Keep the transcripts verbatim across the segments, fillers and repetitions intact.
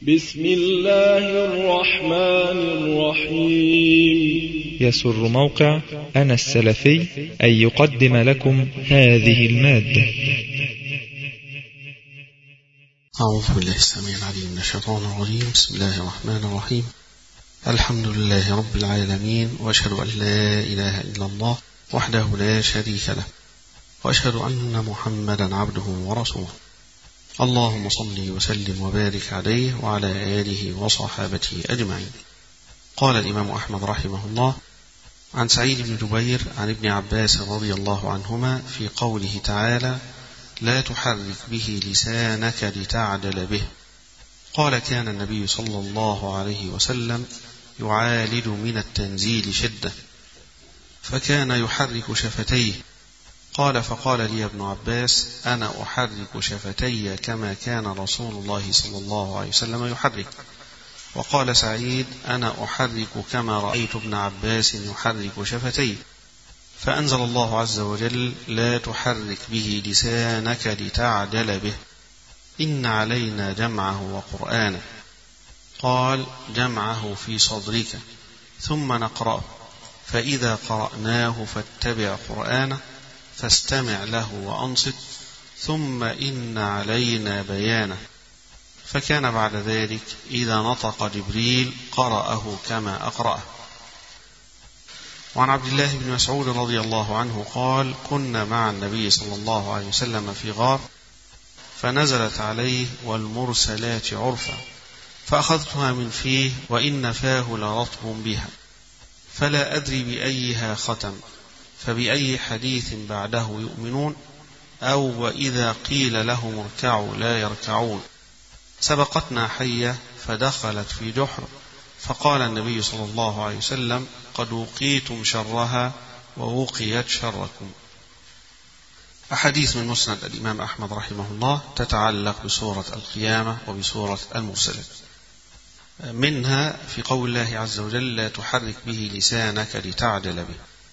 بسم الله الرحمن الرحيم. يسر موقع أنا السلفي أن يقدم لكم هذه المادة. أعوذ بالله السميع العليم من الشيطان الرجيم. بسم الله الرحمن الرحيم. الحمد لله رب العالمين، وأشهد أن لا إله إلا الله وحده لا شريك له، وأشهد أن محمدا عبده ورسوله. اللهم صل وسلم وبارك عليه وعلى آله وصحابته أجمعين. قال الإمام أحمد رحمه الله عن سعيد بن جبير عن ابن عباس رضي الله عنهما في قوله تعالى: لا تحرك به لسانك لتعجل به. قال: كان النبي صلى الله عليه وسلم يعالج من التنزيل شدة، فكان يحرك شفتيه. قال: فقال لي ابن عباس: أنا أحرك شفتي كما كان رسول الله صلى الله عليه وسلم يحرك. وقال سعيد: أنا أحرك كما رأيت ابن عباس يحرك شفتيه. فأنزل الله عز وجل: لا تحرك به لسانك لتعجل به، إن علينا جمعه وقرآنه. قال: جمعه في صدرك ثم نقرأه، فإذا قرأناه فاتبع قرآنه، فاستمع له وأنصت، ثم إن علينا بيانه. فكان بعد ذلك إذا نطق جبريل قرأه كما أقرأه. وعن عبد الله بن مسعود رضي الله عنه قال: كنا مع النبي صلى الله عليه وسلم في غار، فنزلت عليه والمرسلات عرفا، فأخذتها من فيه وإن فاه لرطب بها، فلا أدري بأيها ختم، فبأي حديث بعده يؤمنون، أو وإذا قيل لهم اركعوا لا يركعون. سبقتنا حية فدخلت في جحر، فقال النبي صلى الله عليه وسلم: قد وقيتم شرها ووقيت شركم. أحاديث من مسند الإمام أحمد رحمه الله تتعلق بسورة القيامة وبسورة المرسلات. منها في قول الله عز وجل: لا تحرك به لسانك لتعجل به.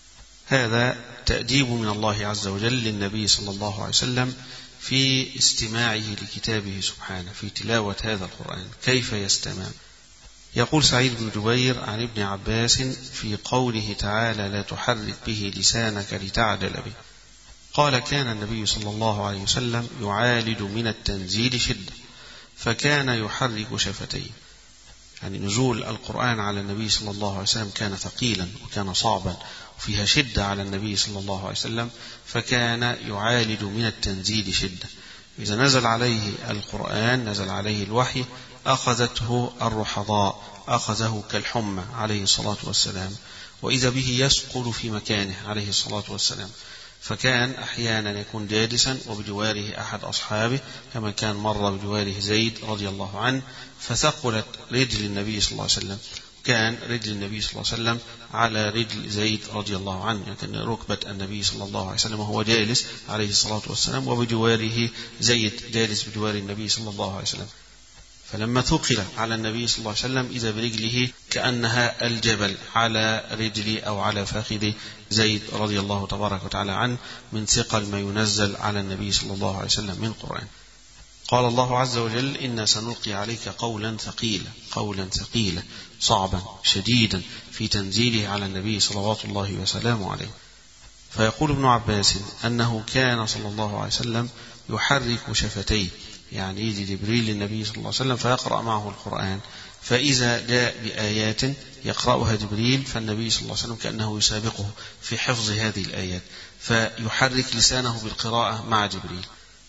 هذا تأديب من الله عز وجل للنبي صلى الله عليه وسلم في استماعه لكتابه سبحانه، في تلاوة هذا القرآن، كيف يستمع. يقول سعيد بن جبير عن ابن عباس في قوله تعالى: لا تحرك به لسانك لتعجل به. قال: كان النبي صلى الله عليه وسلم يعالج من التنزيل شدة، فكان يحرك شفتيه. يعني نزول القرآن على النبي صلى الله عليه وسلم كان ثقيلا وكان صعبا وفيها شدة على النبي صلى الله عليه وسلم، فكان يعالج من التنزيل شدة. إذا نزل عليه القرآن، نزل عليه الوحي، أخذته الرحضاء، أخذه كالحمى عليه الصلاة والسلام، وإذا به يسقل في مكانه عليه الصلاة والسلام. فكان أحيانا يكون جالسا وبجواره أحد أصحابه، كما كان مر بجواره زيد رضي الله عنه، فثقلت رجل النبي صلى الله عليه وسلم، كان رجل النبي صلى الله عليه وسلم على رجل زيد رضي الله عنه، يعني كان ركبة النبي صلى الله عليه وسلم وهو جالس عليه الصلاة والسلام، وبجواره زيد جالس بجوار النبي صلى الله عليه وسلم. فلما ثقل على النبي صلى الله عليه وسلم إذا برجله كأنها الجبل على رجل أو على فخذ زيد رضي الله تبارك وتعالى عنه، من ثقل ما ينزل على النبي صلى الله عليه وسلم من قرآن. قال الله عز وجل: إنا سنلقي عليك قولا ثقيلا، قولا ثقيلا صعبا شديدا في تنزيله على النبي صلوات الله وسلامه عليه. فيقول ابن عباس أنه كان صلى الله عليه وسلم يحرك شفتيه، يعني يجي جبريل للنبي صلى الله عليه وسلم فيقرأ معه القرآن، فإذا جاء بآيات يقرأها جبريل فالنبي صلى الله عليه وسلم كأنه يسابقه في حفظ هذه الآيات، فيحرك لسانه بالقراءة مع جبريل.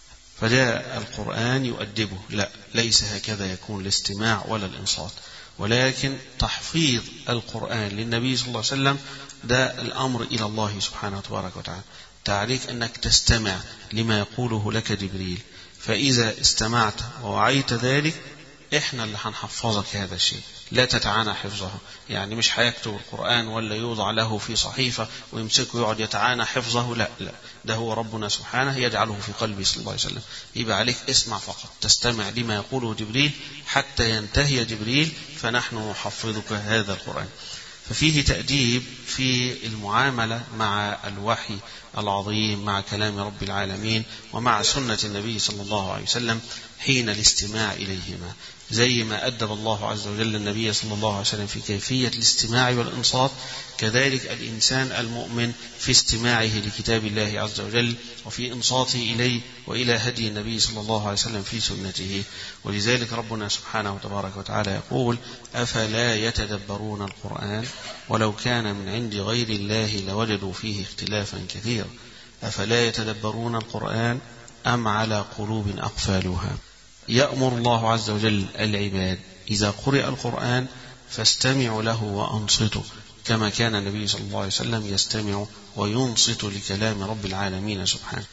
فجاء القرآن يؤدبه، لا، ليس هكذا يكون الاستماع ولا الإنصات، ولكن تحفيظ القرآن للنبي صلى الله عليه وسلم ده الأمر إلى الله سبحانه وتبارك وتعالى. تعليك أنك تستمع لما يقوله لك جبريل، فإذا استمعت ووعيت ذلك إحنا اللي هنحفظك هذا الشيء، لا تتعانى حفظه. يعني مش هيكتب القرآن ولا يوضع له في صحيفة ويمسكه يقعد يتعانى حفظه، لا لا، ده هو ربنا سبحانه يجعله في قلبه صلى الله عليه وسلم. يبقى عليك اسمع فقط، تستمع لما يقوله جبريل حتى ينتهي جبريل، فنحن نحفظك هذا القرآن. ففيه تأديب في المعاملة مع الوحي العظيم، مع كلام رب العالمين، ومع سنة النبي صلى الله عليه وسلم حين الاستماع إليهما. زي ما أدب الله عز وجل النبي صلى الله عليه وسلم في كيفية الاستماع والإنصات، كذلك الإنسان المؤمن في استماعه لكتاب الله عز وجل وفي إنصاته إليه وإلى هدي النبي صلى الله عليه وسلم في سنته. ولذلك ربنا سبحانه وتبارك وتعالى يقول: أفلا يتدبرون القرآن ولو كان من عند غير الله لوجدوا فيه اختلافا كثيرا. أفلا يتدبرون القرآن أم على قلوب أقفالها. يأمر الله عز وجل العباد إذا قرئ القرآن فاستمعوا له وأنصتوا، كما كان النبي صلى الله عليه وسلم يستمع وينصت لكلام رب العالمين سبحانه.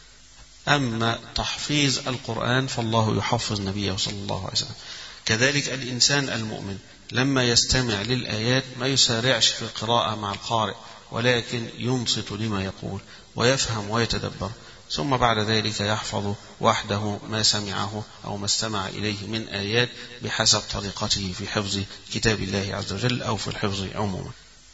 أما تحفيظ القرآن فالله يحفظ نبيه صلى الله عليه وسلم. كذلك الإنسان المؤمن لما يستمع للآيات ما يسارعش في القراءة مع القارئ، ولكن ينصت لما يقول ويفهم ويتدبر، ثم بعد ذلك يحفظ وحده ما سمعه أو ما استمع إليه من آيات بحسب طريقته في حفظ كتاب الله عز وجل أو في الحفظ عموما.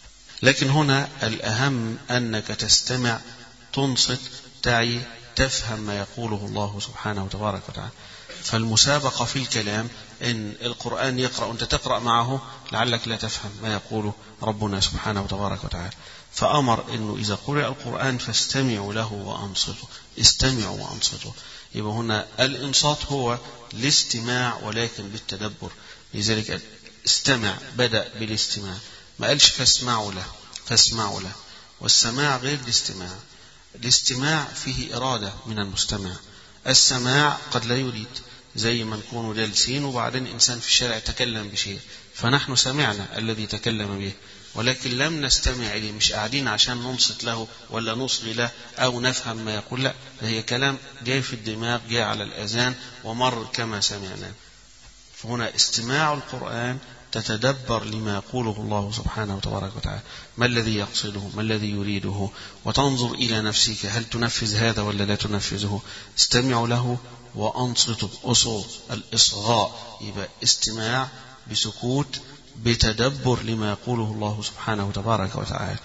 لكن هنا الأهم أنك تستمع، تنصت، تعي، تفهم ما يقوله الله سبحانه وتبارك وتعالى. فالمسابقة في الكلام إن القرآن يقرأ وأنت تقرأ معه لعلك لا تفهم ما يقوله ربنا سبحانه وتبارك وتعالى، فأمر إنه إذا قرأ القرآن فاستمعوا له وأنصتوا. استمعوا وأنصتوا. يبقى هنا الإنصات هو الاستماع ولكن بالتدبر. لذلك استمع بدأ بالاستماع، ما قالش فاسمعوا له فاسمعوا له. والسماع غير الاستماع. الاستماع فيه إرادة من المستمع، السماع قد لا يريد، زي ما نكونوا جالسين وبعدين إنسان في الشارع تكلم بشيء فنحن سمعنا الذي تكلم به ولكن لم نستمع إليه، مش قاعدين عشان ننصت له ولا نصغي له أو نفهم ما يقول، لا، هي كلام جاي في الدماغ، جاي على الأذان ومر كما سمعنا. فهنا استماع القرآن تتدبر لما يقوله الله سبحانه وتبارك وتعالى، ما الذي يقصده، ما الذي يريده، وتنظر إلى نفسك هل تنفذ هذا ولا لا تنفذه. استمعوا له وأنصتوا. أصوت الإصغاء يبقى استماع بسكوت بتدبر لما يقوله الله سبحانه وتبارك وتعالى.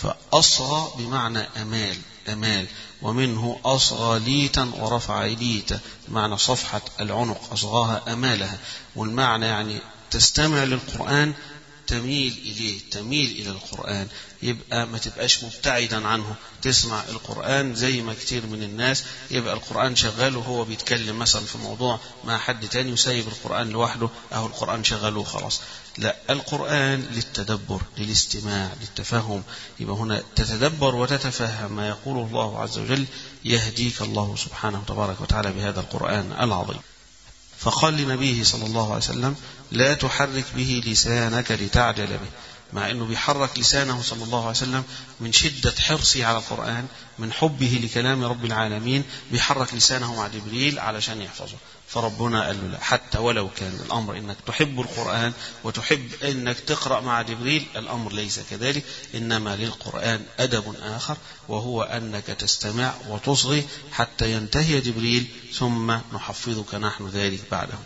فأصغى بمعنى أمال أمال ومنه أصغى ليتا ورفع ليتا، بمعنى صفحة العنق أصغاها أمالها. والمعنى يعني تستمع للقرآن تميل إليه، تميل إلى القرآن، يبقى ما تبقاش مبتعدا عنه. تسمع القرآن زي ما كتير من الناس يبقى القرآن شغال وهو بيتكلم مثلا في موضوع مع حد تاني وسايب القرآن لوحده، أو القرآن شغاله خلاص. لا، القرآن للتدبر، للاستماع، للتفهم. يبقى هنا تتدبر وتتفهم ما يقوله الله عز وجل، يهديك الله سبحانه وتبارك وتعالى بهذا القرآن العظيم. فقال لنبيه صلى الله عليه وسلم: لا تحرك به لسانك لتعجل به، مع أنه بيحرك لسانه صلى الله عليه وسلم من شدة حرصه على القرآن، من حبه لكلام رب العالمين، بيحرك لسانه مع جبريل علشان يحفظه. فربنا قال له: لا، حتى ولو كان الأمر إنك تحب القرآن وتحب إنك تقرأ مع جبريل، الأمر ليس كذلك، إنما للقرآن أدب آخر، وهو أنك تستمع وتصغي حتى ينتهي جبريل ثم نحفظك نحن ذلك بعده.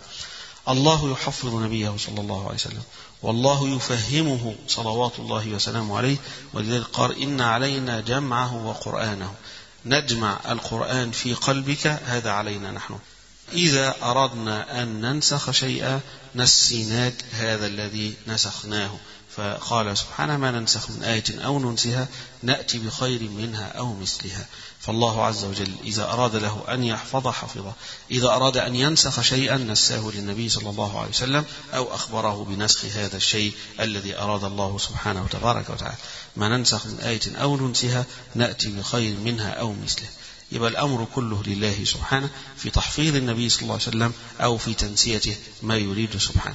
الله يحفظ نبيه صلى الله عليه وسلم، والله يفهمه صلوات الله وسلامه عليه. ولذلك قال: إن علينا جمعه وقرآنه. نجمع القرآن في قلبك، هذا علينا نحن. إذا أردنا أن ننسخ شيئا نسيناك هذا الذي نسخناه. فقال سبحانه: ما ننسخ من آية أو ننسها نأتي بخير منها أو مثلها. فالله عز وجل إذا أراد له أن يحفظ حفظه، إذا أراد أن ينسخ شيئا نساه للنبي صلى الله عليه وسلم أو أخبره بنسخ هذا الشيء الذي أراد الله سبحانه وتبارك وتعالى. ما ننسخ من آية أو ننسها نأتي بخير منها أو مثله. يبقى الأمر كله لله سبحانه في تحفيظ النبي صلى الله عليه وسلم أو في تنسيته ما يريد سبحانه.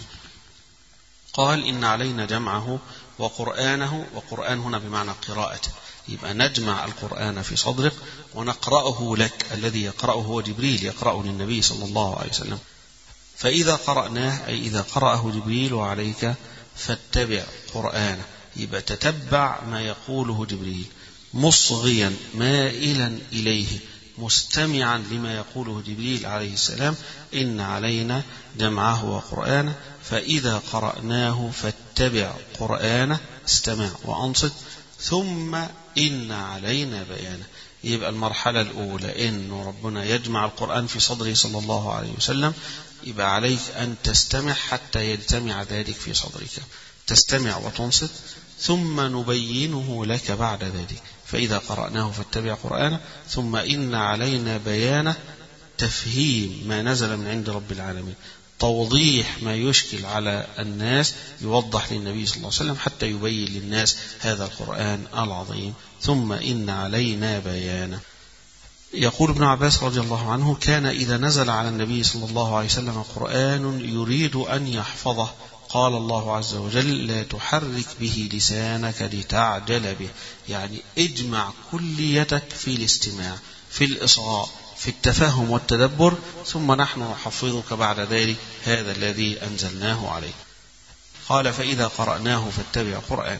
قال: إن علينا جمعه وقرآنه. وقرآن هنا بمعنى قراءته، يبقى نجمع القرآن في صدرك ونقرأه لك. الذي يقرأه هو جبريل، يقرأه للنبي صلى الله عليه وسلم. فإذا قرأناه أي إذا قرأه جبريل عليك فاتبع قرآنه، يبقى تتبع ما يقوله جبريل، مصغيا مائلا إليه، مستمعا لما يقوله جبريل عليه السلام. إن علينا جمعه وقرآنه فإذا قرأناه فاتبع قرآنه، استمع وأنصت، ثم إن علينا بيانه. يبقى المرحلة الأولى إنه ربنا يجمع القرآن في صدره صلى الله عليه وسلم، يبقى عليك أن تستمع حتى يجتمع ذلك في صدرك، تستمع وتنصت، ثم نبينه لك بعد ذلك. فإذا قرأناه فاتبع قرآنه، ثم إن علينا بيانه، تفهيم ما نزل من عند رب العالمين، توضيح ما يشكل على الناس، يوضح للنبي صلى الله عليه وسلم حتى يبين للناس هذا القرآن العظيم. ثم إن علينا بيانه. يقول ابن عباس رضي الله عنه: كان إذا نزل على النبي صلى الله عليه وسلم قرآن يريد أن يحفظه قال الله عز وجل: لا تحرك به لسانك لتعجل به. يعني اجمع كليتك في الاستماع، في الإصغاء، في التفهم والتدبر، ثم نحن نحفظك بعد ذلك هذا الذي أنزلناه عليه. قال: فإذا قرأناه فاتبع قرآن.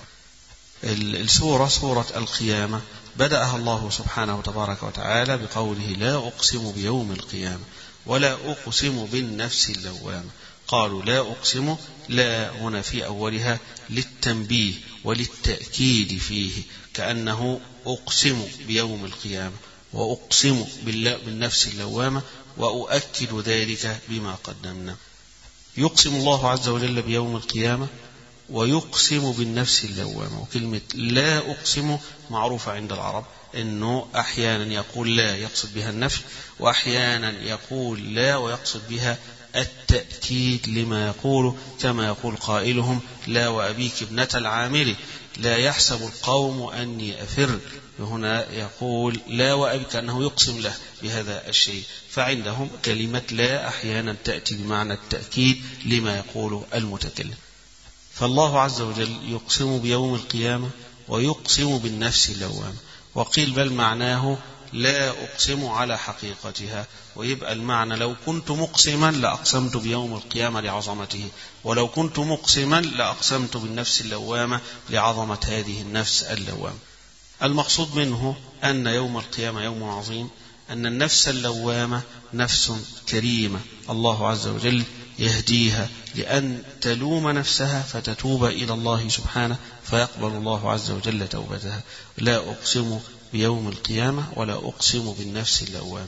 السورة سورة القيامة بدأها الله سبحانه وتبارك وتعالى بقوله: لا أقسم بيوم القيامة ولا أقسم بالنفس اللوامة. قالوا لا أقسم، لا هنا في أولها للتنبيه وللتأكيد فيه، كأنه أقسم بيوم القيامة وأقسم بالنفس اللوامة وأؤكد ذلك بما قدمنا. يقسم الله عز وجل بيوم القيامة ويقسم بالنفس اللوامة. وكلمة لا أقسم معروفة عند العرب، أنه أحيانا يقول لا يقصد بها النفي، وأحيانا يقول لا ويقصد بها التأكيد لما يقوله، كما يقول قائلهم: لا وأبيك ابنة العامل لا يحسب القوم أني أفر. هنا يقول لا وأبيك، أنه يقسم له بهذا الشيء. فعندهم كلمة لا أحيانا تأتي بمعنى التأكيد لما يقوله المتكلم. فالله عز وجل يقسم بيوم القيامة ويقسم بالنفس اللوامة. وقيل بل معناه لا أقسم على حقيقتها، ويبقى المعنى لو كنت مقسما لأقسمت بيوم القيامة لعظمته، ولو كنت مقسما لأقسمت بالنفس اللوامة لعظمة هذه النفس اللوامة. المقصود منه أن يوم القيامة يوم عظيم، أن النفس اللوامة نفس كريمة الله عز وجل يهديها لأن تلوم نفسها فتتوب إلى الله سبحانه فيقبل الله عز وجل توبتها. لا أقسم بيوم القيامة ولا أقسم بالنفس اللوامة.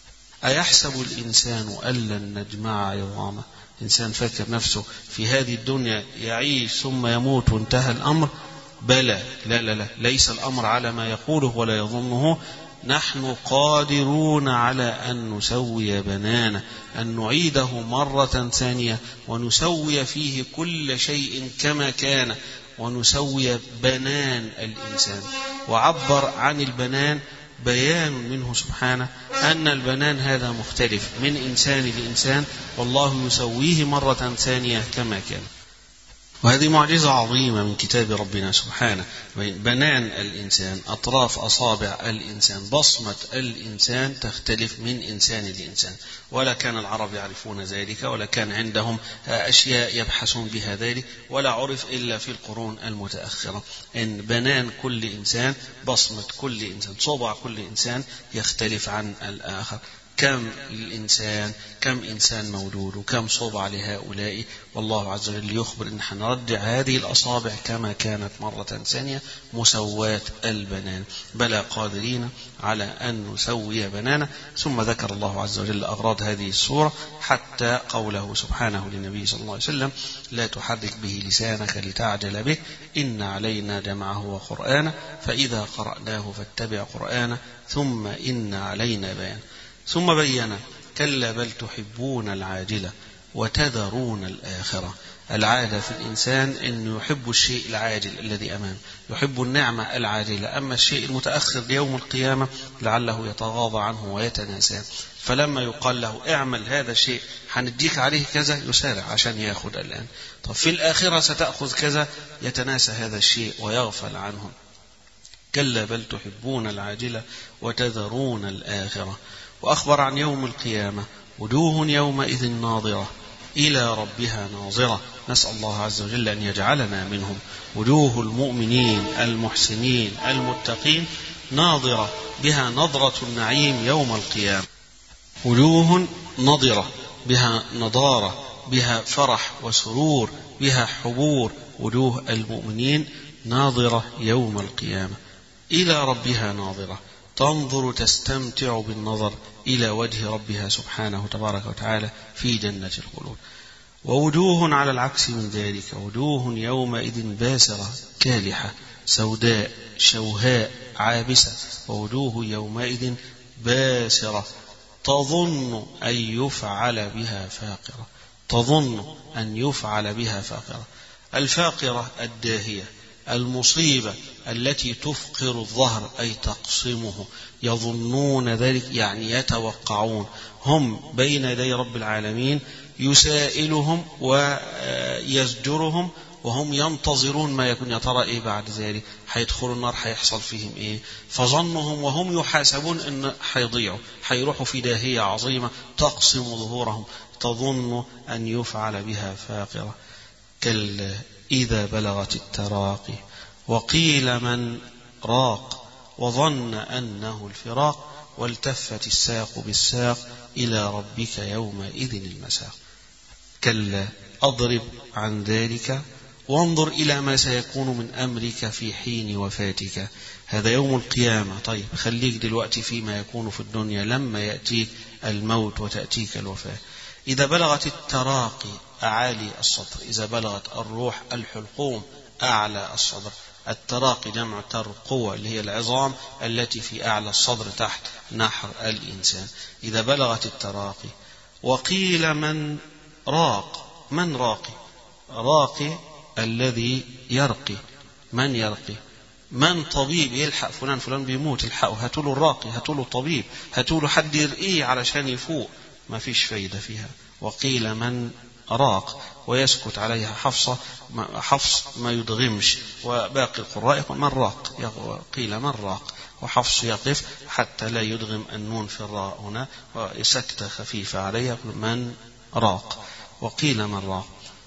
أيحسب الإنسان أن لن نجمع عظامه؟ إنسان فاكر نفسه في هذه الدنيا يعيش ثم يموت وانتهى الأمر؟ بلى، لا لا لا، ليس الأمر على ما يقوله ولا يظنه. نحن قادرون على أن نسوي بنانه، أن نعيده مرة ثانية ونسوي فيه كل شيء كما كان، ونسوي بنان الإنسان. وعبر عن البنان بيان منه سبحانه أن البنان هذا مختلف من إنسان لإنسان، والله يسويه مرة ثانية كما كان. وهذه معجزة عظيمة من كتاب ربنا سبحانه. بنان الإنسان، أطراف أصابع الإنسان، بصمة الإنسان تختلف من إنسان لإنسان، ولا كان العرب يعرفون ذلك، ولا كان عندهم أشياء يبحثون بها ذلك، ولا عرف إلا في القرون المتأخرة. إن بنان كل إنسان، بصمة كل إنسان، صبع كل إنسان يختلف عن الآخر. كم الإنسان، كم إنسان مولود، وكم صبع لهؤلاء، والله عز وجل يخبر إن حنرجع هذه الأصابع كما كانت مرة ثانية مسوات البنان. بلى قادرين على أن نسوي بنانا. ثم ذكر الله عز وجل أغراض هذه السورة حتى قوله سبحانه للنبي صلى الله عليه وسلم: لا تحرك به لسانك لتعجل به إن علينا جمعه وقرآنه فإذا قرأناه فاتبع قرآنه ثم إن علينا بيانه. ثم بين: كلا بل تحبون العاجلة وتذرون الآخرة. العادة في الإنسان أنه يحب الشيء العاجل الذي أمامه، يحب النعمة العاجلة، أما الشيء المتأخر ليوم القيامة لعله يتغاضى عنه ويتناساه. فلما يقال له اعمل هذا الشيء هنديك عليه كذا يسارع عشان يأخذ الآن. طب في الآخرة ستأخذ كذا، يتناسى هذا الشيء ويغفل عنه. كلا بل تحبون العاجلة وتذرون الآخرة. وأخبر عن يوم القيامة: وجوه يومئذ ناظرة إلى ربها ناظرة. نسأل الله عز وجل أن يجعلنا منهم. وجوه المؤمنين المحسنين المتقين ناظرة، بها نظرة النعيم يوم القيامة. وجوه نضرة، بها نضارة، بها فرح وسرور، بها حبور. وجوه المؤمنين ناظرة يوم القيامة إلى ربها ناظرة، تنظر تستمتع بالنظر إلى وجه ربها سبحانه تبارك وتعالى في جنة الخلود. ووجوه على العكس من ذلك، وجوه يومئذ باسرة كالحة سوداء شوهاء عابسة، ووجوه يومئذ باسرة تظن أن يفعل بها فاقرة، تظن أن يفعل بها فاقرة. الفاقرة الداهية، المصيبة التي تفقر الظهر أي تقصمه، يظنون ذلك يعني يتوقعون، هم بين يدي رب العالمين يسائلهم ويزجرهم وهم ينتظرون ما يكون. يا ترى إيه بعد ذلك؟ هيدخلوا النار، هيحصل فيهم إيه؟ فظنهم وهم يحاسبون إن هيضيعوا، هيروحوا في داهية عظيمة تقصم ظهورهم، تظن أن يفعل بها فاقرة. كلا إذا بلغت التراقي وقيل من راق وظن أنه الفراق والتفت الساق بالساق إلى ربك يومئذ المساق. كلا أضرب عن ذلك وانظر إلى ما سيكون من أمرك في حين وفاتك. هذا يوم القيامة. طيب خليك دلوقتي فيما يكون في الدنيا لما يأتيك الموت وتأتيك الوفاة. إذا بلغت التراقي أعالي الصدر، إذا بلغت الروح الحلقوم أعلى الصدر. التراقي جمع ترقوة اللي هي العظام التي في أعلى الصدر تحت نحر الإنسان. إذا بلغت التراقي وقيل من راق. من راقي؟ راقي الذي يرقي. من يرقي؟ من طبيب يلحق فلان، فلان بيموت الحقه، هاتوله الراقي، هاتوله طبيب، هاتوله حد يرقيه علشان يفوق. ما فيش فايدة فيها. وقيل من راق، ويسكت عليها حفصة، حفص ما يدغمش، وباقي القراء يقول من راق. قيل من راق، وحفص يقف حتى لا يدغم النون في الراء هنا، وسكتة خفيفة عليها يقول من راق. وقيل من راق.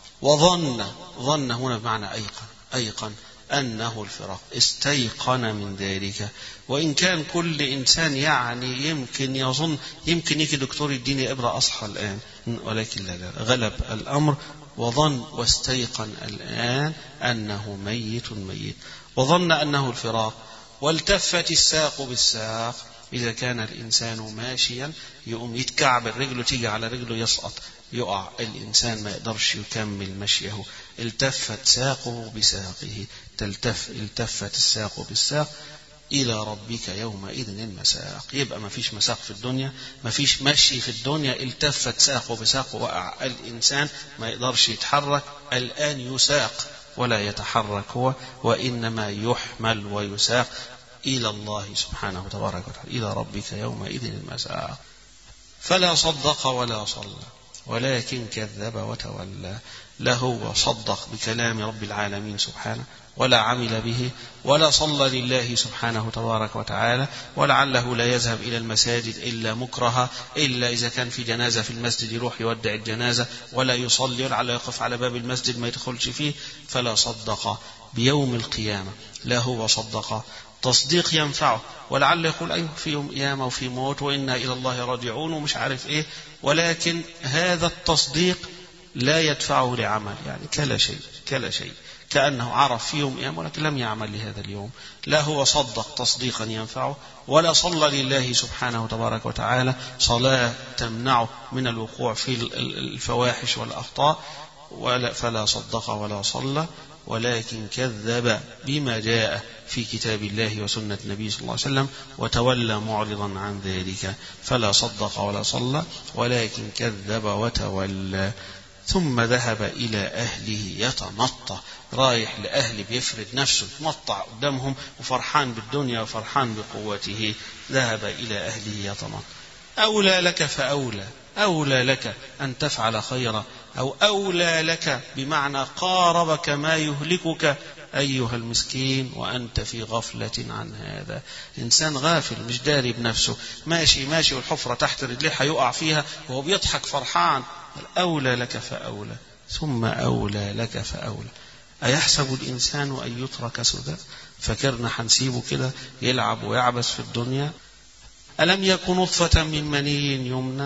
وظن، ظن هنا بمعنى أيقن، أيقن أنه الفراق، استيقن من ذلك. وإن كان كل إنسان يعني يمكن يظن، يمكن يجي دكتور يديني إبرة أصحى الآن، ولكن لا لا، غلب الأمر وظن واستيقن الآن أنه ميت ميت. وظن أنه الفراق. والتفت الساق بالساق، إذا كان الإنسان ماشيا يقوم يتكعب رجله تيجي على رجله يسقط يقع الإنسان ما يقدرش يكمل مشيه. التفت ساقه بساقه، تلتف التفت الساق بالساق إلى ربك يومئذ المساق. يبقى ما فيش مساق في الدنيا، ما فيش مشي في الدنيا. التفت ساقه بساق، وقع الإنسان ما يقدرش يتحرك. الآن يساق ولا يتحرك هو، وإنما يحمل ويساق إلى الله سبحانه وتبارك وتعالى، إلى ربك يومئذ المساق. فلا صدق ولا صلى ولكن كذب وتولى. لا هو صدق بكلام رب العالمين سبحانه ولا عمل به، ولا صلى لله سبحانه تبارك وتعالى، ولعله لا يذهب إلى المساجد إلا مكرها، إلا إذا كان في جنازة في المسجد يروح يودع الجنازة، ولا يصلي، ولعل يقف على باب المسجد ما يدخلش فيه. فلا صدق بيوم القيامة. لا هو صدق تصديق ينفعه، ولعل يقول أيوه في يوم قيامة وفي موت وإنا إلى الله راجعون ومش عارف إيه، ولكن هذا التصديق لا يدفعه لعمل، يعني كلا شيء كلا شيء، كأنه عرف في يوم قيامة ولكن لم يعمل لهذا اليوم. لا هو صدق تصديقا ينفعه، ولا صلى لله سبحانه وتبارك وتعالى صلاة تمنعه من الوقوع في الفواحش والأخطاء. ولا فلا صدق ولا صلى، ولكن كذب بما جاء في كتاب الله وسنة النبي صلى الله عليه وسلم وتولى معرضا عن ذلك. فلا صدق ولا صلى ولكن كذب وتولى. ثم ذهب إلى أهله يتمطى، رايح لأهل بيفرد نفسه يتمطع قدامهم وفرحان بالدنيا وفرحان بقوته. ذهب إلى أهله يتمطى. أولى لك فأولى، أولى لك أن تفعل خيرا، أو أولى لك بمعنى قاربك ما يهلكك أيها المسكين وأنت في غفلة عن هذا. إنسان غافل مش داري بنفسه، ماشي ماشي والحفرة تحت رجليه هيقع فيها وهو بيضحك فرحان. أولى لك فأولى، ثم أولى لك فأولى. أيحسب الإنسان أن يترك سدى؟ فكرنا حنسيبه كده يلعب ويعبس في الدنيا؟ ألم يكن نطفة من مني يمنى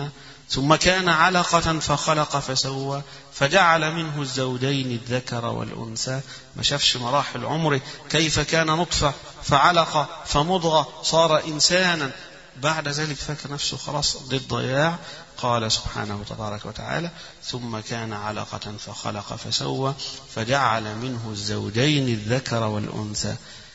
ثم كان علقة فخلق فسوى فجعل منه الزوجين الذكر والأنثى. ما شافش مراحل عمره كيف كان نطفة فعلقة فمضغة صار إنسانا، بعد ذلك فاكر نفسه خلاص للضياع. قال سبحانه تبارك وتعالى ثم كان علقة فخلق فسوى فجعل منه الزوجين الذكر والأنثى.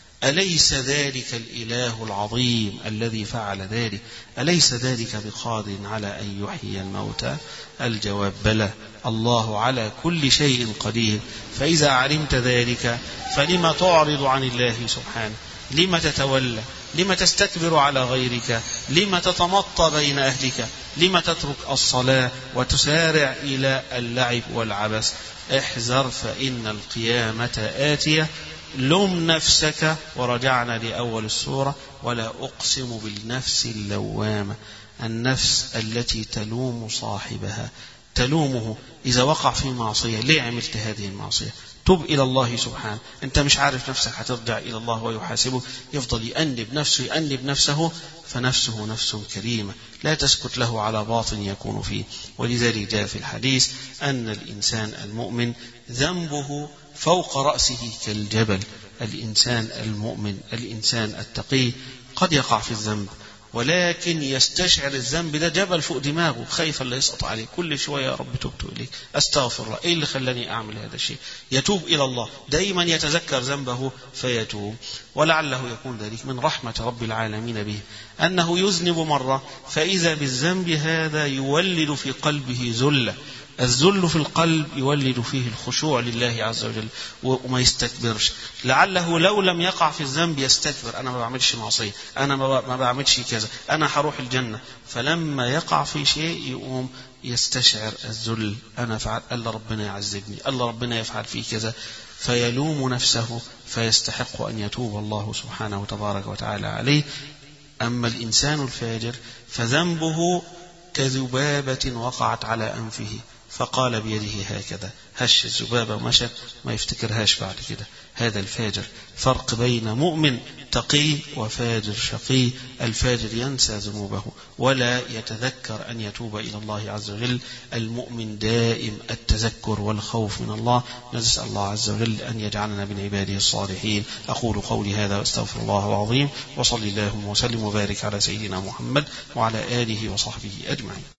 أليس ذلك الإله العظيم الذي فعل ذلك؟ أليس ذلك بقادر على أن يحيي الموتى؟ الجواب بلى، الله على كل شيء قدير. فإذا علمت ذلك فلما تعرض عن الله سبحانه؟ لما تتولى؟ لما تستكبر على غيرك؟ لما تتمطى بين أهلك؟ لما تترك الصلاة وتسارع إلى اللعب والعبث؟ احذر فإن القيامة آتية. لم نفسك. ورجعنا لأول السورة ولا أقسم بالنفس اللوامة، النفس التي تلوم صاحبها، تلومه إذا وقع في معصية. ليه عملت هذه المعصية؟ تب إلى الله سبحانه. أنت مش عارف نفسك هترجع إلى الله ويحاسبه. يفضل يأنب نفسه يأنب نفسه، فنفسه نفس كريمة لا تسكت له على باطن يكون فيه. ولذلك جاء في الحديث أن الإنسان المؤمن ذنبه فوق رأسه كالجبل. الإنسان المؤمن الإنسان التقي قد يقع في الذنب ولكن يستشعر الذنب ده جبل فوق دماغه، خايف اللي يسقط عليه. كل شوية يا رب تبت إليك، أستغفر الله، إيه اللي خلاني أعمل هذا الشيء؟ يتوب إلى الله، دائما يتذكر ذنبه فيتوب. ولعله يكون ذلك من رحمة رب العالمين به أنه يذنب مرة فإذا بالذنب هذا يولد في قلبه ذلة. الذل في القلب يولد فيه الخشوع لله عز وجل وما يستكبرش. لعله لو لم يقع في الذنب يستكبر، أنا ما بعملش معصية، أنا ما بعملش كذا، أنا هروح الجنة. فلما يقع في شيء يقوم يستشعر الذل، أنا فعل، ألا ربنا يعذبني، ألا ربنا يفعل في كذا، فيلوم نفسه فيستحق أن يتوب الله سبحانه وتبارك وتعالى عليه. أما الإنسان الفاجر فذنبه كذبابة وقعت على أنفه فقال بيده هكذا، هش الذبابة ومشى، ما يفتكرهاش بعد كده. هذا الفاجر. فرق بين مؤمن تقي وفاجر شقي. الفاجر ينسى ذنوبه ولا يتذكر أن يتوب إلى الله عز وجل. المؤمن دائم التذكر والخوف من الله. نسأل الله عز وجل أن يجعلنا من عباده الصالحين. أقول قولي هذا واستغفر الله العظيم، وصلي اللهم وسلم وبارك على سيدنا محمد وعلى آله وصحبه أجمعين.